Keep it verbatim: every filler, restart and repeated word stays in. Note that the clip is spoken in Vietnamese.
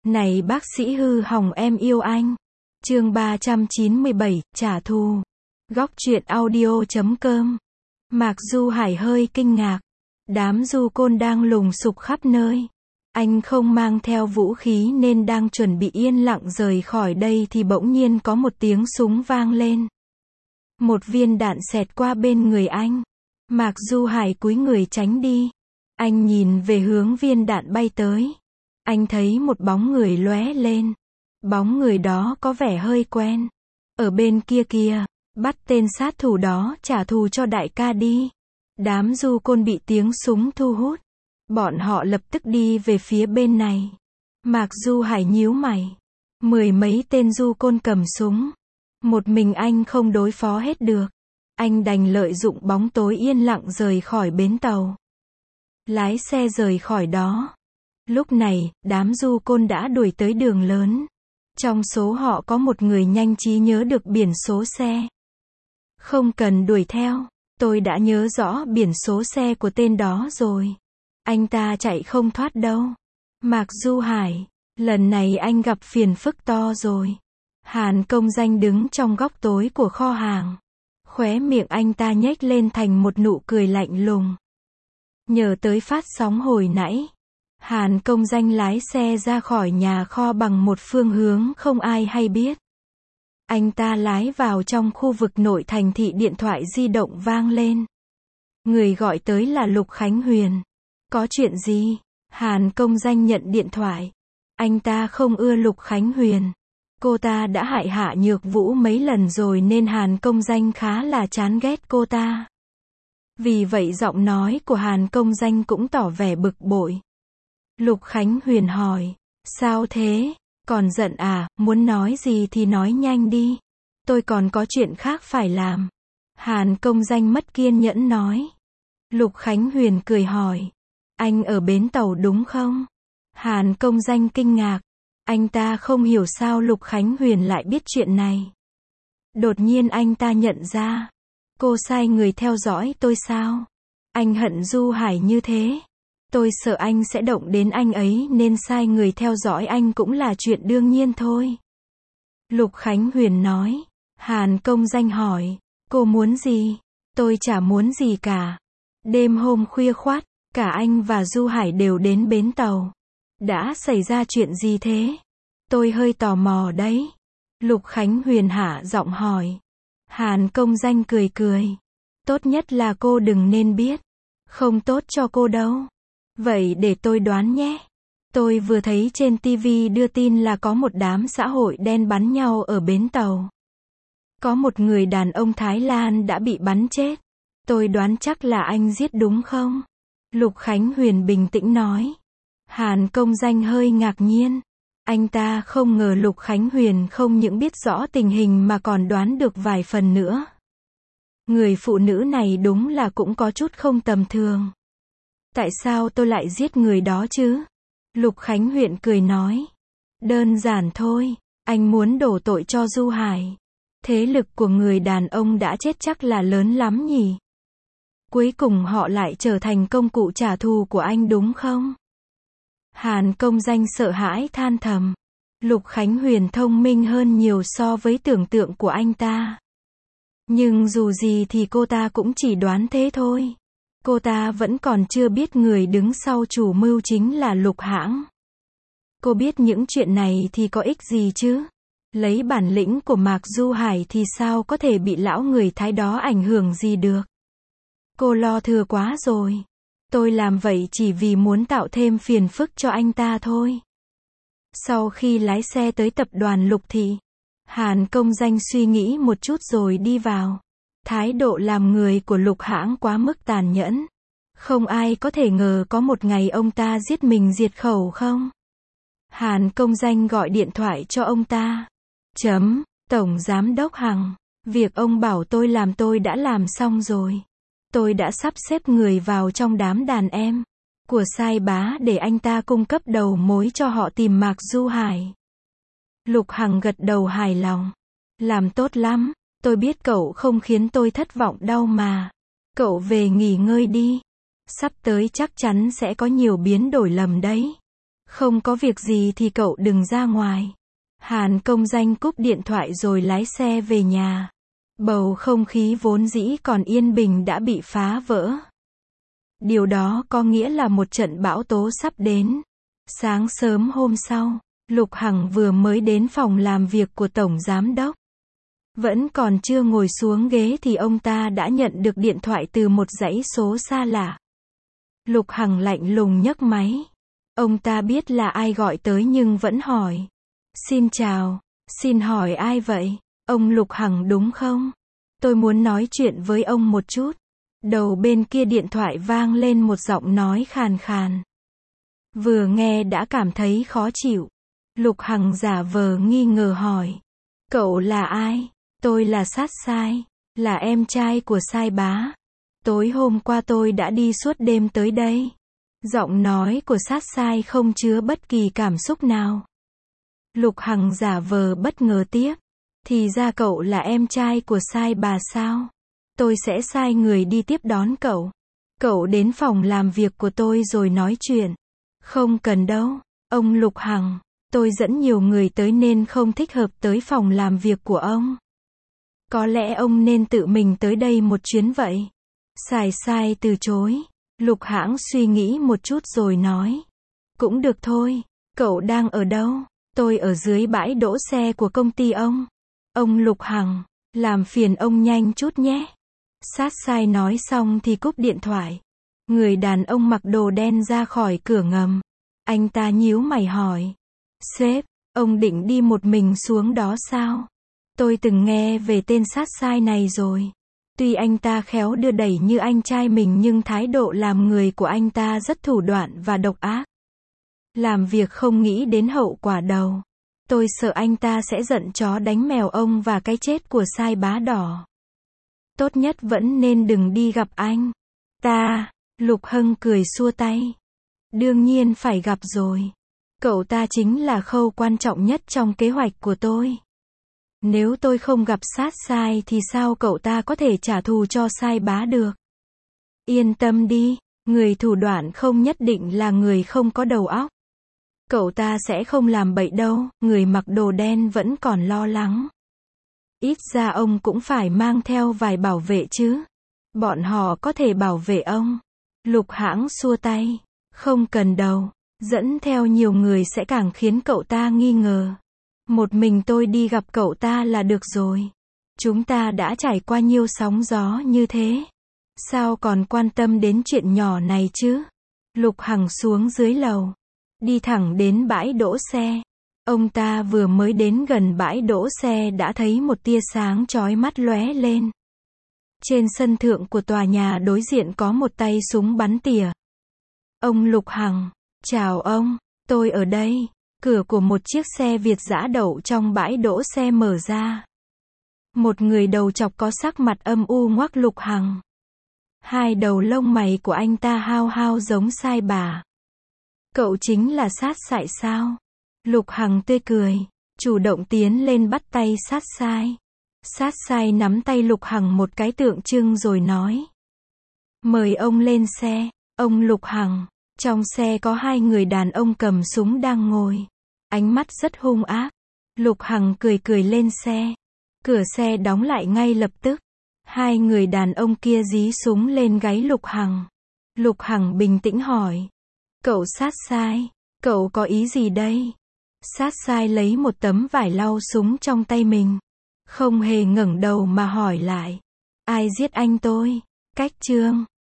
Này bác sĩ hư hỏng em yêu anh. Chương ba trăm chín mươi bảy, trả thù. Góc truyện audio chấm com. Mạc Du Hải hơi kinh ngạc. Đám du côn đang lùng sục khắp nơi. Anh không mang theo vũ khí nên đang chuẩn bị yên lặng rời khỏi đây thì bỗng nhiên có một tiếng súng vang lên. Một viên đạn xẹt qua bên người anh. Mạc Du Hải cúi người tránh đi. Anh nhìn về hướng viên đạn bay tới. Anh thấy một bóng người lóe lên. Bóng người đó có vẻ hơi quen. Ở bên kia kìa, bắt tên sát thủ đó trả thù cho đại ca đi. Đám du côn bị tiếng súng thu hút. Bọn họ lập tức đi về phía bên này. Mạc Du Hải nhíu mày. Mười mấy tên du côn cầm súng. Một mình anh không đối phó hết được. Anh đành lợi dụng bóng tối yên lặng rời khỏi bến tàu. Lái xe rời khỏi đó. Lúc này, đám du côn đã đuổi tới đường lớn. Trong số họ có một người nhanh trí nhớ được biển số xe. Không cần đuổi theo, tôi đã nhớ rõ biển số xe của tên đó rồi. Anh ta chạy không thoát đâu. Mạc Du Hải, lần này anh gặp phiền phức to rồi. Hàn Công Danh đứng trong góc tối của kho hàng. Khóe miệng anh ta nhếch lên thành một nụ cười lạnh lùng. Nhờ tới phát sóng hồi nãy, Hàn Công Danh lái xe ra khỏi nhà kho bằng một phương hướng không ai hay biết. Anh ta lái vào trong khu vực nội thành thị, điện thoại di động vang lên. Người gọi tới là Lục Khánh Huyền. Có chuyện gì? Hàn Công Danh nhận điện thoại. Anh ta không ưa Lục Khánh Huyền. Cô ta đã hại Hạ Nhược Vũ mấy lần rồi nên Hàn Công Danh khá là chán ghét cô ta. Vì vậy giọng nói của Hàn Công Danh cũng tỏ vẻ bực bội. Lục Khánh Huyền hỏi, sao thế? Còn giận à? Muốn nói gì thì nói nhanh đi. Tôi còn có chuyện khác phải làm. Hàn Công Danh mất kiên nhẫn nói. Lục Khánh Huyền cười hỏi, anh ở bến tàu đúng không? Hàn Công Danh kinh ngạc. Anh ta không hiểu sao Lục Khánh Huyền lại biết chuyện này. Đột nhiên anh ta nhận ra. Cô sai người theo dõi tôi sao? Anh hận Du Hải như thế. Tôi sợ anh sẽ động đến anh ấy nên sai người theo dõi anh cũng là chuyện đương nhiên thôi. Lục Khánh Huyền nói. Hàn Công Danh hỏi, cô muốn gì? Tôi chả muốn gì cả. Đêm hôm khuya khoắt, cả anh và Du Hải đều đến bến tàu. Đã xảy ra chuyện gì thế? Tôi hơi tò mò đấy. Lục Khánh Huyền hạ giọng hỏi. Hàn Công Danh cười cười. Tốt nhất là cô đừng nên biết. Không tốt cho cô đâu. Vậy để tôi đoán nhé. Tôi vừa thấy trên ti vi đưa tin là có một đám xã hội đen bắn nhau ở bến tàu. Có một người đàn ông Thái Lan đã bị bắn chết. Tôi đoán chắc là anh giết đúng không? Lục Khánh Huyền bình tĩnh nói. Hàn Công Danh hơi ngạc nhiên. Anh ta không ngờ Lục Khánh Huyền không những biết rõ tình hình mà còn đoán được vài phần nữa. Người phụ nữ này đúng là cũng có chút không tầm thường. Tại sao tôi lại giết người đó chứ? Lục Khánh Huyền cười nói. Đơn giản thôi, anh muốn đổ tội cho Du Hải. Thế lực của người đàn ông đã chết chắc là lớn lắm nhỉ? Cuối cùng họ lại trở thành công cụ trả thù của anh đúng không? Hàn Công Danh sợ hãi than thầm. Lục Khánh Huyền thông minh hơn nhiều so với tưởng tượng của anh ta. Nhưng dù gì thì cô ta cũng chỉ đoán thế thôi. Cô ta vẫn còn chưa biết người đứng sau chủ mưu chính là Lục Hãng. Cô biết những chuyện này thì có ích gì chứ? Lấy bản lĩnh của Mạc Du Hải thì sao có thể bị lão người Thái đó ảnh hưởng gì được? Cô lo thừa quá rồi. Tôi làm vậy chỉ vì muốn tạo thêm phiền phức cho anh ta thôi. Sau khi lái xe tới tập đoàn Lục Thị, Hàn Công Danh suy nghĩ một chút rồi đi vào. Thái độ làm người của Lục Hãng quá mức tàn nhẫn. Không ai có thể ngờ có một ngày ông ta giết mình diệt khẩu không? Hàn Công Danh gọi điện thoại cho ông ta. Chấm, Tổng Giám đốc Hằng, việc ông bảo tôi làm tôi đã làm xong rồi. Tôi đã sắp xếp người vào trong đám đàn em của Sai Bá để anh ta cung cấp đầu mối cho họ tìm Mạc Du Hải. Lục Hằng gật đầu hài lòng. Làm tốt lắm, tôi biết cậu không khiến tôi thất vọng đâu mà. Cậu về nghỉ ngơi đi. Sắp tới chắc chắn sẽ có nhiều biến đổi lầm đấy. Không có việc gì thì cậu đừng ra ngoài. Hàn công danh cúp điện thoại rồi lái xe về nhà. Bầu không khí vốn dĩ còn yên bình đã bị phá vỡ. Điều đó có nghĩa là một trận bão tố sắp đến. Sáng sớm hôm sau, Lục Hằng vừa mới đến phòng làm việc của Tổng Giám đốc. Vẫn còn chưa ngồi xuống ghế thì ông ta đã nhận được điện thoại từ một dãy số xa lạ. Lục Hằng lạnh lùng nhấc máy. Ông ta biết là ai gọi tới nhưng vẫn hỏi. Xin chào, xin hỏi ai vậy? Ông Lục Hằng đúng không? Tôi muốn nói chuyện với ông một chút. Đầu bên kia điện thoại vang lên một giọng nói khàn khàn. Vừa nghe đã cảm thấy khó chịu. Lục Hằng giả vờ nghi ngờ hỏi. Cậu là ai? Tôi là Sát Sai, là em trai của Sai Bá. Tối hôm qua tôi đã đi suốt đêm tới đây. Giọng nói của Sát Sai không chứa bất kỳ cảm xúc nào. Lục Hằng giả vờ bất ngờ tiếp. Thì ra cậu là em trai của Sai Bà sao? Tôi sẽ sai người đi tiếp đón cậu. Cậu đến phòng làm việc của tôi rồi nói chuyện. Không cần đâu, ông Lục Hằng. Tôi dẫn nhiều người tới nên không thích hợp tới phòng làm việc của ông. Có lẽ ông nên tự mình tới đây một chuyến vậy. Sai Sai từ chối. Lục Hãng suy nghĩ một chút rồi nói. Cũng được thôi, cậu đang ở đâu? Tôi ở dưới bãi đỗ xe của công ty ông. Ông Lục Hằng, làm phiền ông nhanh chút nhé. Sát Sai nói xong thì cúp điện thoại. Người đàn ông mặc đồ đen ra khỏi cửa ngầm. Anh ta nhíu mày hỏi. Sếp, ông định đi một mình xuống đó sao? Tôi từng nghe về tên Sát Sai này rồi. Tuy anh ta khéo đưa đẩy như anh trai mình nhưng thái độ làm người của anh ta rất thủ đoạn và độc ác. Làm việc không nghĩ đến hậu quả đâu. Tôi sợ anh ta sẽ giận chó đánh mèo ông và cái chết của Sai Bá đỏ. Tốt nhất vẫn nên đừng đi gặp anh ta. Lục Hưng cười xua tay. Đương nhiên phải gặp rồi. Cậu ta chính là khâu quan trọng nhất trong kế hoạch của tôi. Nếu tôi không gặp Sát Sai thì sao cậu ta có thể trả thù cho Sai Bá được? Yên tâm đi, người thủ đoạn không nhất định là người không có đầu óc. Cậu ta sẽ không làm bậy đâu, người mặc đồ đen vẫn còn lo lắng. Ít ra ông cũng phải mang theo vài bảo vệ chứ. Bọn họ có thể bảo vệ ông. Lục Hãng xua tay. Không cần đâu, dẫn theo nhiều người sẽ càng khiến cậu ta nghi ngờ. Một mình tôi đi gặp cậu ta là được rồi. Chúng ta đã trải qua nhiều sóng gió như thế. Sao còn quan tâm đến chuyện nhỏ này chứ? Lục Hằng xuống dưới lầu. Đi thẳng đến bãi đỗ xe. Ông ta vừa mới đến gần bãi đỗ xe đã thấy một tia sáng chói mắt lóe lên. Trên sân thượng của tòa nhà đối diện có một tay súng bắn tỉa. Ông Lục Hằng, chào ông, tôi ở đây. Cửa của một chiếc xe Việt dã đậu trong bãi đỗ xe mở ra. Một người đầu chọc có sắc mặt âm u ngoắc Lục Hằng. Hai đầu lông mày của anh ta hao hao giống Sai Bà. Cậu chính là Sát Sai sao? Lục Hằng tươi cười, chủ động tiến lên bắt tay Sát Sai. Sát Sai nắm tay Lục Hằng một cái tượng trưng rồi nói. Mời ông lên xe, ông Lục Hằng. Trong xe có hai người đàn ông cầm súng đang ngồi. Ánh mắt rất hung ác. Lục Hằng cười cười lên xe. Cửa xe đóng lại ngay lập tức. Hai người đàn ông kia dí súng lên gáy Lục Hằng. Lục Hằng bình tĩnh hỏi. Cậu Sát Sai, cậu có ý gì đây? Sát Sai lấy một tấm vải lau súng trong tay mình. Không hề ngẩng đầu mà hỏi lại. Ai giết anh tôi? Cách Trương.